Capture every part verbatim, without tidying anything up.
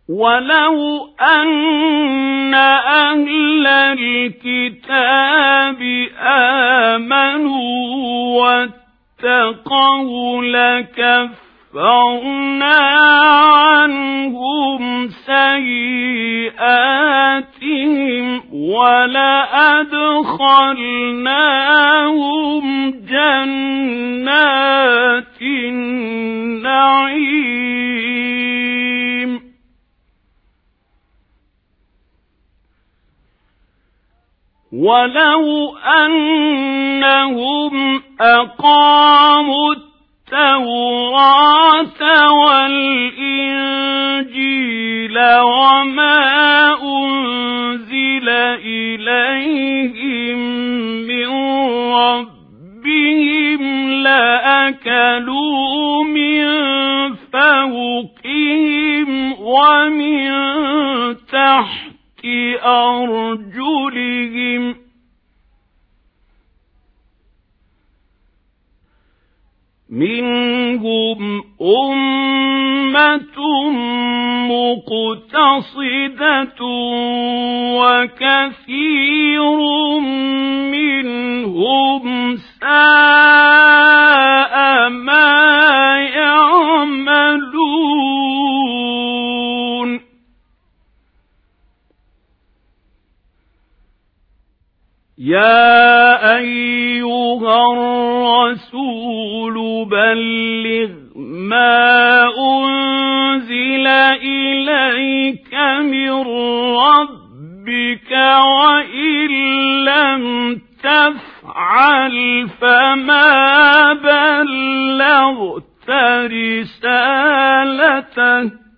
ولو أن أهل الكتاب آمنوا واتقوا لكفرنا عنهم سيئاتهم ولأدخلناهم جنات النعيم ولو أنهم أقاموا التوراة والإنجيل وما أنزل إليهم من ربهم لأكلوا من فوقهم ومن تحت أرجلهم منهم أمة مقتصدة وكثير منهم ساء ما يعملون يا أيها الرسول بلغ ما أنزل إليك من ربك وإن لم تفعل فما بلغت رسالته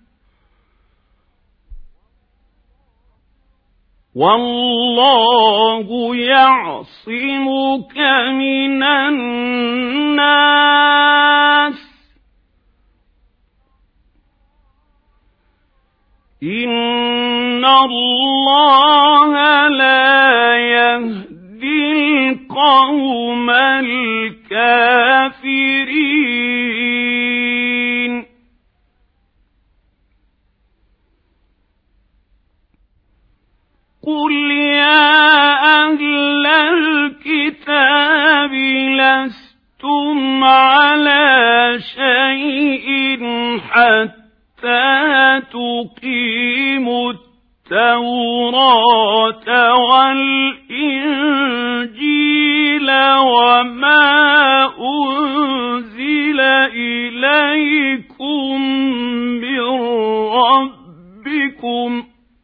والله يعصمك من الناس إن الله لا يهدي القوم الكافرين قل يا أهل الكتاب لستم على شيء حتى تقيموا التوراة والإنجيل وما أنزل إليكم من ربكم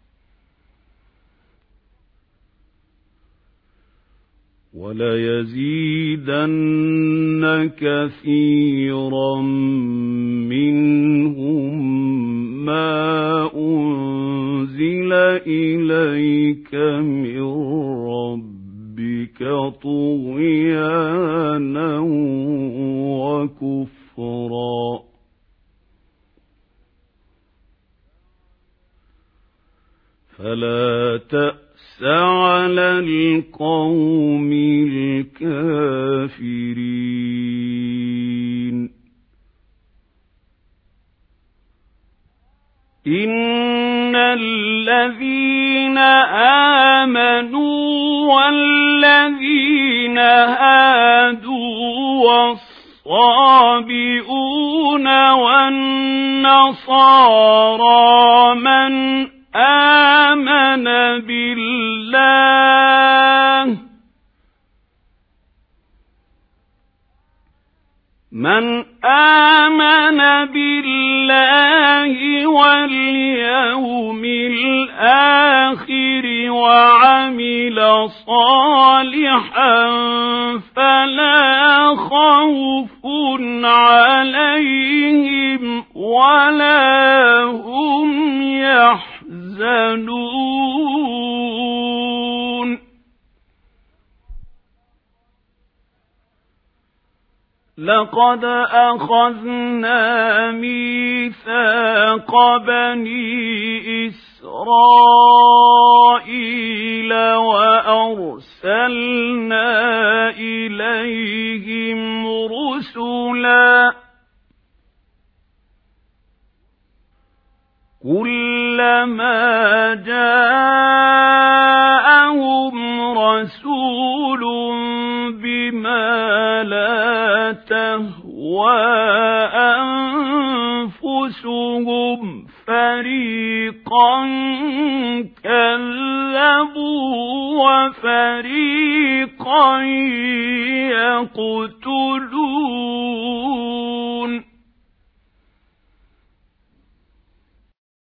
وليزيدن كثيرا منهم ما أنزل إليك من ربك طغيانا وكفرا فلا تأس على القوم الكافرين إن الذين آمنوا والذين هادوا والصابئون والنصارى من آمن بالله من آمن بالله واليوم الآخر وعمل صالحا فلا خوف عليهم ولا هم يحزنون لقد أخذنا ميثاق بني إسرائيل وأرسلنا إليهم رسلا كل كلما جاءهم رسول بما لا تهوى أنفسهم فريقا كذبوا وفريقا يقتلون